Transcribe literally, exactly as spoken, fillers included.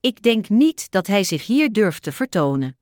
Ik denk niet dat hij zich hier durft te vertonen.